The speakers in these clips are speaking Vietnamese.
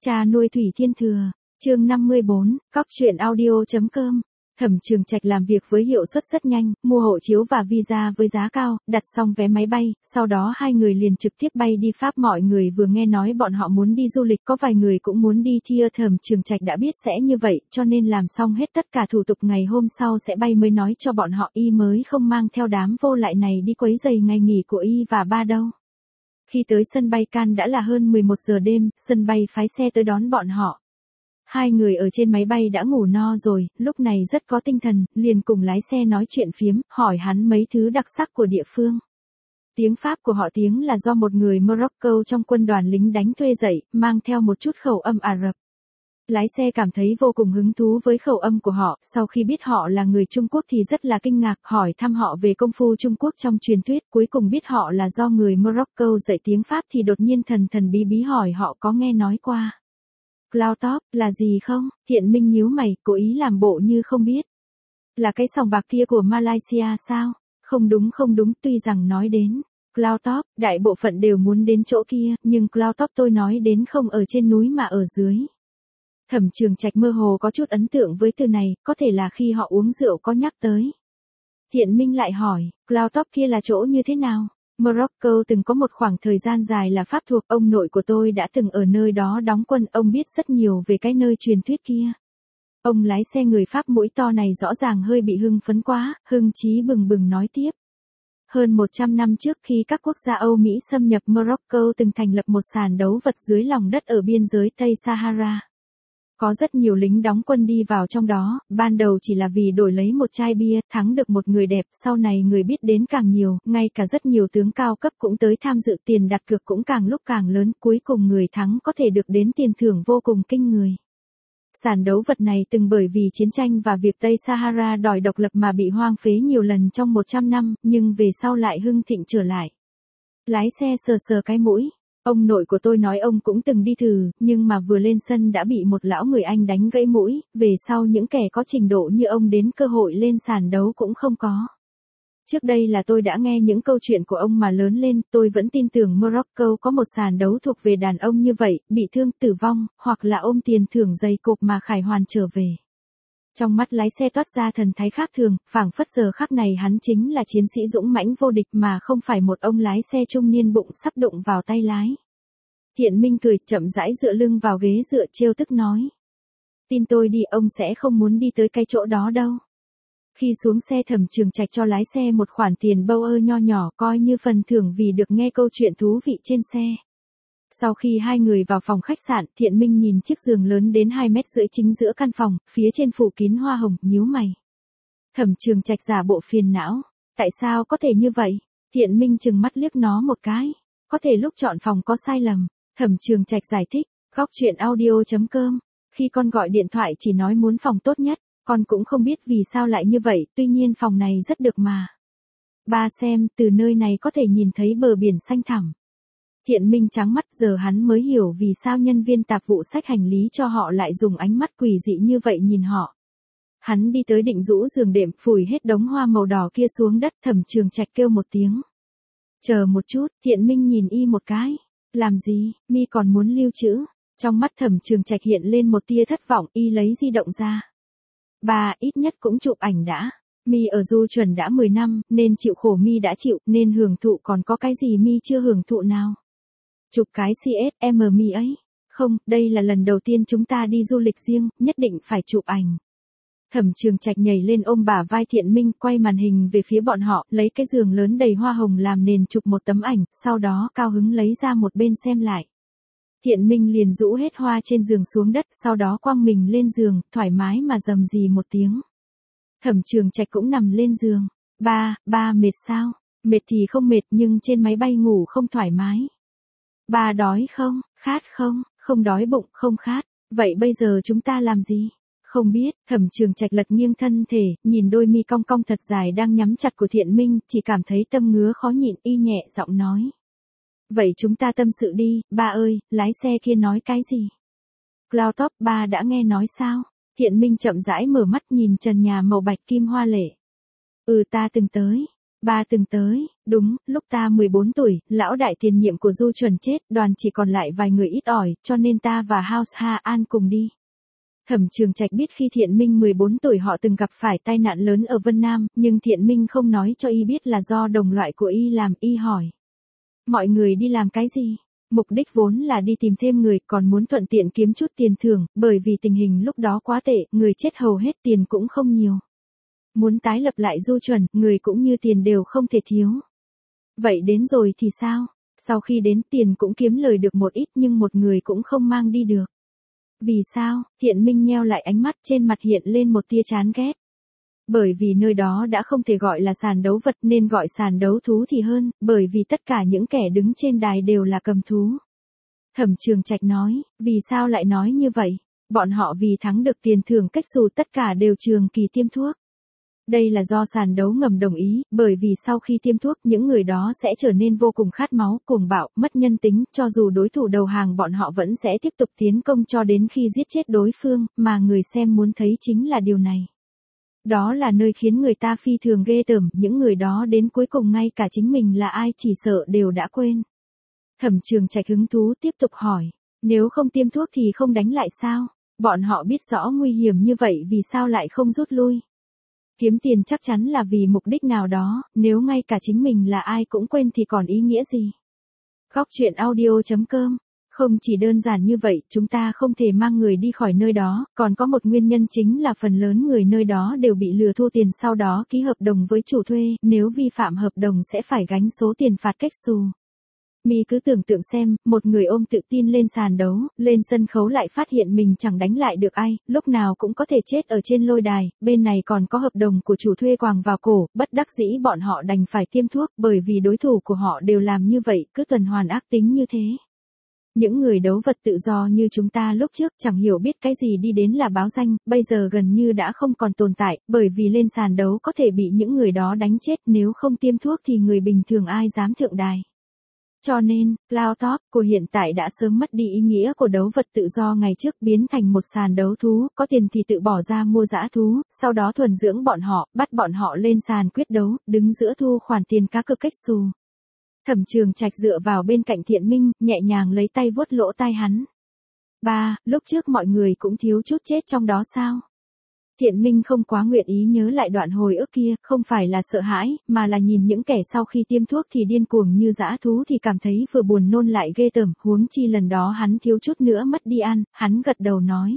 Cha nuôi Thủy Thiên Thừa, chương 54, cóc truyện audio.com. Thẩm Trường Trạch làm việc với hiệu suất rất nhanh, mua hộ chiếu và visa với giá cao, đặt xong vé máy bay, sau đó hai người liền trực tiếp bay đi Pháp. Mọi người vừa nghe nói bọn họ muốn đi du lịch, có vài người cũng muốn đi thi. Thẩm Trường Trạch đã biết sẽ như vậy, cho nên làm xong hết tất cả thủ tục ngày hôm sau sẽ bay mới nói cho bọn họ y mới không mang theo đám vô lại này đi quấy rầy ngày nghỉ của y và ba đâu. Khi tới sân bay Cannes đã là hơn 11 giờ đêm, sân bay phái xe tới đón bọn họ. Hai người ở trên máy bay đã ngủ no rồi, lúc này rất có tinh thần, liền cùng lái xe nói chuyện phiếm, hỏi hắn mấy thứ đặc sắc của địa phương. Tiếng Pháp của họ tiếng là do một người Morocco trong quân đoàn lính đánh thuê dạy, mang theo một chút khẩu âm Ả Rập. Lái xe cảm thấy vô cùng hứng thú với khẩu âm của họ, sau khi biết họ là người Trung Quốc thì rất là kinh ngạc, hỏi thăm họ về công phu Trung Quốc trong truyền thuyết, cuối cùng biết họ là do người Morocco dạy tiếng Pháp thì đột nhiên thần thần bí bí hỏi họ có nghe nói qua Cloud Top là gì không. Thiện Minh nhíu mày, cố ý làm bộ như không biết. Là cái sòng bạc kia của Malaysia sao? Không đúng, tuy rằng nói đến Cloud Top, đại bộ phận đều muốn đến chỗ kia, nhưng Cloud Top tôi nói đến không ở trên núi mà ở dưới. Thẩm Trường Trạch mơ hồ có chút ấn tượng với từ này, có thể là khi họ uống rượu có nhắc tới. Thiện Minh lại hỏi, Cloud Top kia là chỗ như thế nào? Morocco từng có một khoảng thời gian dài là Pháp thuộc, ông nội của tôi đã từng ở nơi đó đóng quân, ông biết rất nhiều về cái nơi truyền thuyết kia. Ông lái xe người Pháp mũi to này rõ ràng hơi bị hưng phấn quá, hưng chí bừng bừng nói tiếp. Hơn 100 năm trước khi các quốc gia Âu Mỹ xâm nhập Morocco từng thành lập một sàn đấu vật dưới lòng đất ở biên giới Tây Sahara. Có rất nhiều lính đóng quân đi vào trong đó, ban đầu chỉ là vì đổi lấy một chai bia, thắng được một người đẹp, sau này người biết đến càng nhiều, ngay cả rất nhiều tướng cao cấp cũng tới tham dự, tiền đặt cược cũng càng lúc càng lớn, cuối cùng người thắng có thể được đến tiền thưởng vô cùng kinh người. Sàn đấu vật này từng bởi vì chiến tranh và việc Tây Sahara đòi độc lập mà bị hoang phế nhiều lần trong 100 năm, nhưng về sau lại hưng thịnh trở lại. Lái xe sờ sờ cái mũi. Ông nội của tôi nói ông cũng từng đi thử, nhưng mà vừa lên sân đã bị một lão người Anh đánh gãy mũi, về sau những kẻ có trình độ như ông đến cơ hội lên sàn đấu cũng không có. Trước đây là tôi đã nghe những câu chuyện của ông mà lớn lên, tôi vẫn tin tưởng Morocco có một sàn đấu thuộc về đàn ông như vậy, bị thương tử vong, hoặc là ôm tiền thưởng dày cộp mà khải hoàn trở về. Trong mắt lái xe toát ra thần thái khác thường, phảng phất giờ khắc này hắn chính là chiến sĩ dũng mãnh vô địch mà không phải một ông lái xe trung niên bụng sắp đụng vào tay lái. Thiện Minh cười, chậm rãi dựa lưng vào ghế dựa trêu tức nói. Tin tôi đi, ông sẽ không muốn đi tới cái chỗ đó đâu. Khi xuống xe Thẩm Trường Trạch cho lái xe một khoản tiền bâu nho nhỏ coi như phần thưởng vì được nghe câu chuyện thú vị trên xe. Sau khi hai người vào phòng khách sạn, Thiện Minh nhìn chiếc giường lớn đến 2,5 mét chính giữa căn phòng, phía trên phủ kín hoa hồng, nhíu mày. Thẩm Trường Trạch giả bộ phiền não. Tại sao có thể như vậy? Thiện Minh trừng mắt liếc nó một cái. Có thể lúc chọn phòng có sai lầm. Thẩm Trường Trạch giải thích, góc truyện audio.com. Khi con gọi điện thoại chỉ nói muốn phòng tốt nhất, con cũng không biết vì sao lại như vậy, tuy nhiên phòng này rất được mà. Ba xem, từ nơi này có thể nhìn thấy bờ biển xanh thẳm. Thiện Minh trắng mắt, giờ hắn mới hiểu vì sao nhân viên tạp vụ xách hành lý cho họ lại dùng ánh mắt quỷ dị như vậy nhìn họ. Hắn đi tới định rũ giường đệm, phủi hết đống hoa màu đỏ kia xuống đất. Thẩm Trường Trạch kêu một tiếng. Chờ một chút, Thiện Minh nhìn y một cái. Làm gì, mi còn muốn lưu trữ? Trong mắt Thẩm Trường Trạch hiện lên một tia thất vọng, y lấy di động ra. Ba, ít nhất cũng chụp ảnh đã. Mi ở du chuẩn đã 10 năm, nên chịu khổ mi đã chịu, nên hưởng thụ, còn có cái gì mi chưa hưởng thụ nào? Chụp cái CSM mi ấy. Không, đây là lần đầu tiên chúng ta đi du lịch riêng, nhất định phải chụp ảnh. Thẩm Trường Trạch nhảy lên ôm bả vai Thiện Minh, quay màn hình về phía bọn họ, lấy cái giường lớn đầy hoa hồng làm nền chụp một tấm ảnh, sau đó cao hứng lấy ra một bên xem lại. Thiện Minh liền rũ hết hoa trên giường xuống đất, sau đó quăng mình lên giường, thoải mái mà rầm rì một tiếng. Thẩm Trường Trạch cũng nằm lên giường. Ba mệt sao? Mệt thì không mệt, nhưng trên máy bay ngủ không thoải mái. Ba đói không? Khát không? Không đói bụng, không khát. Vậy bây giờ chúng ta làm gì? Không biết. Thẩm Trường Trạch lật nghiêng thân thể, nhìn đôi mi cong cong thật dài đang nhắm chặt của Thiện Minh, chỉ cảm thấy tâm ngứa khó nhịn, y nhẹ giọng nói. Vậy chúng ta tâm sự đi, ba ơi, lái xe kia nói cái gì? Cloud Top, ba đã nghe nói sao? Thiện Minh chậm rãi mở mắt nhìn trần nhà màu bạch kim hoa lệ. Ta từng tới. Ba từng tới, đúng, lúc ta 14 tuổi, lão đại tiền nhiệm của Du Chuẩn chết, đoàn chỉ còn lại vài người ít ỏi, cho nên ta và House Ha An cùng đi. Thẩm Trường Trạch biết khi Thiện Minh 14 tuổi họ từng gặp phải tai nạn lớn ở Vân Nam, nhưng Thiện Minh không nói cho y biết là do đồng loại của y làm, y hỏi. Mọi người đi làm cái gì? Mục đích vốn là đi tìm thêm người, còn muốn thuận tiện kiếm chút tiền thưởng, bởi vì tình hình lúc đó quá tệ, người chết hầu hết tiền cũng không nhiều. Muốn tái lập lại Du Chuẩn, người cũng như tiền đều không thể thiếu. Vậy đến rồi thì sao? Sau khi đến tiền cũng kiếm lời được một ít nhưng một người cũng không mang đi được. Vì sao? Thiện Minh nheo lại ánh mắt, trên mặt hiện lên một tia chán ghét. Bởi vì nơi đó đã không thể gọi là sàn đấu vật nên gọi sàn đấu thú thì hơn, bởi vì tất cả những kẻ đứng trên đài đều là cầm thú. Thẩm Trường Trạch nói, vì sao lại nói như vậy? Bọn họ vì thắng được tiền thưởng cách xù tất cả đều trường kỳ tiêm thuốc. Đây là do sàn đấu ngầm đồng ý, bởi vì sau khi tiêm thuốc những người đó sẽ trở nên vô cùng khát máu, cuồng bạo, mất nhân tính, cho dù đối thủ đầu hàng bọn họ vẫn sẽ tiếp tục tiến công cho đến khi giết chết đối phương, mà người xem muốn thấy chính là điều này. Đó là nơi khiến người ta phi thường ghê tởm, những người đó đến cuối cùng ngay cả chính mình là ai chỉ sợ đều đã quên. Thẩm Trường Trạch hứng thú tiếp tục hỏi, nếu không tiêm thuốc thì không đánh lại sao? Bọn họ biết rõ nguy hiểm như vậy vì sao lại không rút lui? Kiếm tiền chắc chắn là vì mục đích nào đó, nếu ngay cả chính mình là ai cũng quên thì còn ý nghĩa gì? Góc truyện audio.com. Không chỉ đơn giản như vậy, chúng ta không thể mang người đi khỏi nơi đó, còn có một nguyên nhân chính là phần lớn người nơi đó đều bị lừa thu tiền sau đó ký hợp đồng với chủ thuê, nếu vi phạm hợp đồng sẽ phải gánh số tiền phạt cách xù. Mi cứ tưởng tượng xem, một người ôm tự tin lên sàn đấu, lên sân khấu lại phát hiện mình chẳng đánh lại được ai, lúc nào cũng có thể chết ở trên lôi đài, bên này còn có hợp đồng của chủ thuê quàng vào cổ, bất đắc dĩ bọn họ đành phải tiêm thuốc, bởi vì đối thủ của họ đều làm như vậy, cứ tuần hoàn ác tính như thế. Những người đấu vật tự do như chúng ta lúc trước chẳng hiểu biết cái gì đi đến là báo danh, bây giờ gần như đã không còn tồn tại, bởi vì lên sàn đấu có thể bị những người đó đánh chết, nếu không tiêm thuốc thì người bình thường ai dám thượng đài. Cho nên, Cloud Top của hiện tại đã sớm mất đi ý nghĩa của đấu vật tự do ngày trước, biến thành một sàn đấu thú, có tiền thì tự bỏ ra mua dã thú, sau đó thuần dưỡng bọn họ, bắt bọn họ lên sàn quyết đấu, đứng giữa thu khoản tiền cá cược cách xù. Thẩm Trường Trạch dựa vào bên cạnh Thiện Minh, nhẹ nhàng lấy tay vuốt lỗ tai hắn. Ba, lúc trước mọi người cũng thiếu chút chết trong đó sao? Thiện Minh không quá nguyện ý nhớ lại đoạn hồi ức kia, không phải là sợ hãi, mà là nhìn những kẻ sau khi tiêm thuốc thì điên cuồng như dã thú thì cảm thấy vừa buồn nôn lại ghê tởm, huống chi lần đó hắn thiếu chút nữa mất đi ăn, hắn gật đầu nói.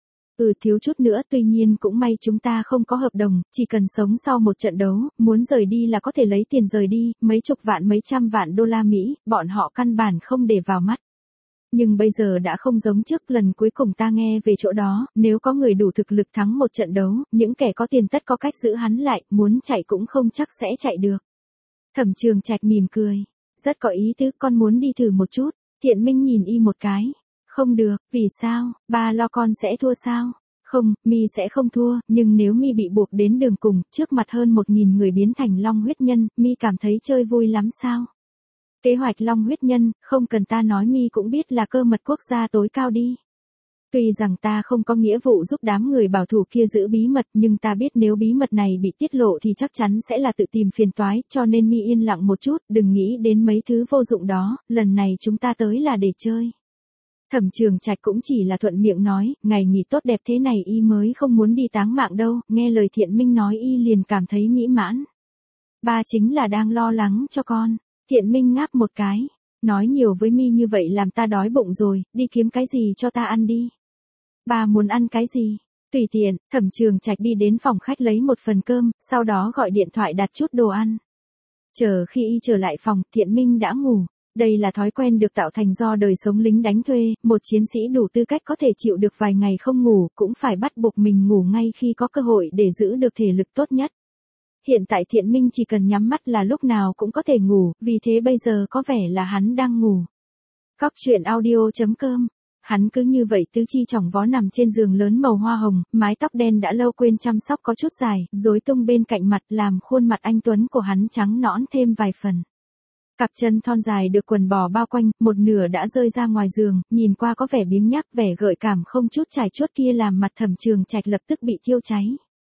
Thiếu chút nữa, tuy nhiên cũng may chúng ta không có hợp đồng, chỉ cần sống sau một trận đấu, muốn rời đi là có thể lấy tiền rời đi, mấy chục vạn mấy trăm vạn đô la Mỹ, bọn họ căn bản không để vào mắt. Nhưng bây giờ đã không giống trước, lần cuối cùng ta nghe về chỗ đó, nếu có người đủ thực lực thắng một trận đấu, những kẻ có tiền tất có cách giữ hắn lại, muốn chạy cũng không chắc sẽ chạy được. Thẩm Trường Trạch mỉm cười, rất có ý tứ, con muốn đi thử một chút. Thiện Minh nhìn y một cái. Không được, vì sao, ba lo con sẽ thua sao? Không, Mi sẽ không thua, nhưng nếu Mi bị buộc đến đường cùng, trước mặt hơn 1.000 người biến thành long huyết nhân, Mi cảm thấy chơi vui lắm sao? Kế hoạch long huyết nhân, không cần ta nói Mi cũng biết là cơ mật quốc gia tối cao đi. Tuy rằng ta không có nghĩa vụ giúp đám người bảo thủ kia giữ bí mật, nhưng ta biết nếu bí mật này bị tiết lộ thì chắc chắn sẽ là tự tìm phiền toái, cho nên Mi yên lặng một chút, đừng nghĩ đến mấy thứ vô dụng đó, lần này chúng ta tới là để chơi. Thẩm Trường Trạch cũng chỉ là thuận miệng nói, ngày nghỉ tốt đẹp thế này y mới không muốn đi táng mạng đâu, nghe lời Thiện Minh nói y liền cảm thấy mỹ mãn. Ba chính là đang lo lắng cho con. Thiện Minh ngáp một cái, nói nhiều với Mi như vậy làm ta đói bụng rồi, đi kiếm cái gì cho ta ăn đi. Ba muốn ăn cái gì? Tùy tiện. Thẩm Trường Trạch đi đến phòng khách lấy một phần cơm, sau đó gọi điện thoại đặt chút đồ ăn. Chờ khi y trở lại phòng, Thiện Minh đã ngủ. Đây là thói quen được tạo thành do đời sống lính đánh thuê, một chiến sĩ đủ tư cách có thể chịu được vài ngày không ngủ, cũng phải bắt buộc mình ngủ ngay khi có cơ hội để giữ được thể lực tốt nhất. Hiện tại Thiện Minh chỉ cần nhắm mắt là lúc nào cũng có thể ngủ, vì thế bây giờ có vẻ là hắn đang ngủ. Góc truyện audio.com. Hắn cứ như vậy tứ chi chỏng vó nằm trên giường lớn màu hoa hồng, mái tóc đen đã lâu quên chăm sóc có chút dài, rối tung bên cạnh mặt làm khuôn mặt anh tuấn của hắn trắng nõn thêm vài phần. Cặp chân thon dài được quần bò bao quanh, một nửa đã rơi ra ngoài giường, nhìn qua có vẻ biếng nhác, vẻ gợi cảm không chút chải chuốt kia làm mặt Thẩm Trường Trạch lập tức bị thiêu cháy.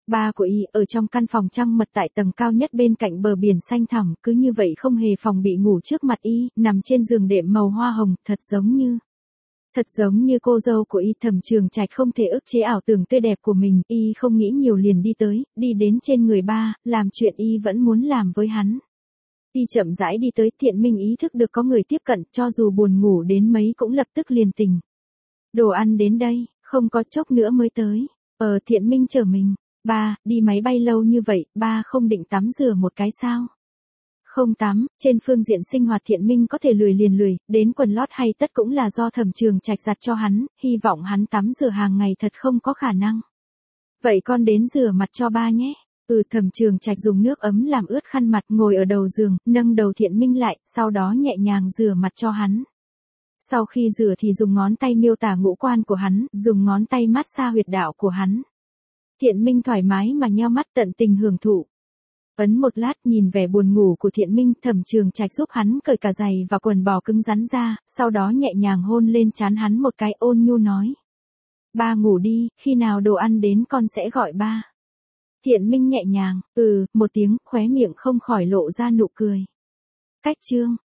Ba của y ở trong căn phòng trăng mật tại tầng cao nhất bên cạnh bờ biển xanh thẳm, cứ như vậy không hề phòng bị ngủ trước mặt y, nằm trên giường đệm màu hoa hồng, thật giống như cô dâu của y. Thẩm Trường Trạch không thể ức chế ảo tưởng tươi đẹp của mình, y không nghĩ nhiều liền đi đến trên người ba, làm chuyện y vẫn muốn làm với hắn. Y chậm rãi đi tới, Thiện Minh ý thức được có người tiếp cận, cho dù buồn ngủ đến mấy cũng lập tức liền tỉnh. Đồ ăn đến đây, không có chốc nữa mới tới. Thiện Minh trở mình. Ba, đi máy bay lâu như vậy, ba không định tắm rửa một cái sao? Không tắm, trên phương diện sinh hoạt Thiện Minh có thể lười liền lười, đến quần lót hay tất cũng là do Thẩm Trường Trạch giặt cho hắn, hy vọng hắn tắm rửa hàng ngày thật không có khả năng. Vậy con đến rửa mặt cho ba nhé. Thẩm Trường Trạch dùng nước ấm làm ướt khăn mặt, ngồi ở đầu giường, nâng đầu Thiện Minh lại, sau đó nhẹ nhàng rửa mặt cho hắn. Sau khi rửa thì dùng ngón tay miêu tả ngũ quan của hắn, dùng ngón tay massage huyệt đạo của hắn. Thiện Minh thoải mái mà nheo mắt tận tình hưởng thụ. Ấn một lát, nhìn vẻ buồn ngủ của Thiện Minh, Thẩm Trường Trạch giúp hắn cởi cả giày và quần bò cứng rắn ra, sau đó nhẹ nhàng hôn lên trán hắn một cái, ôn nhu nói. Ba ngủ đi, khi nào đồ ăn đến con sẽ gọi ba. Thiện Minh nhẹ nhàng, một tiếng, khóe miệng không khỏi lộ ra nụ cười. Cách chương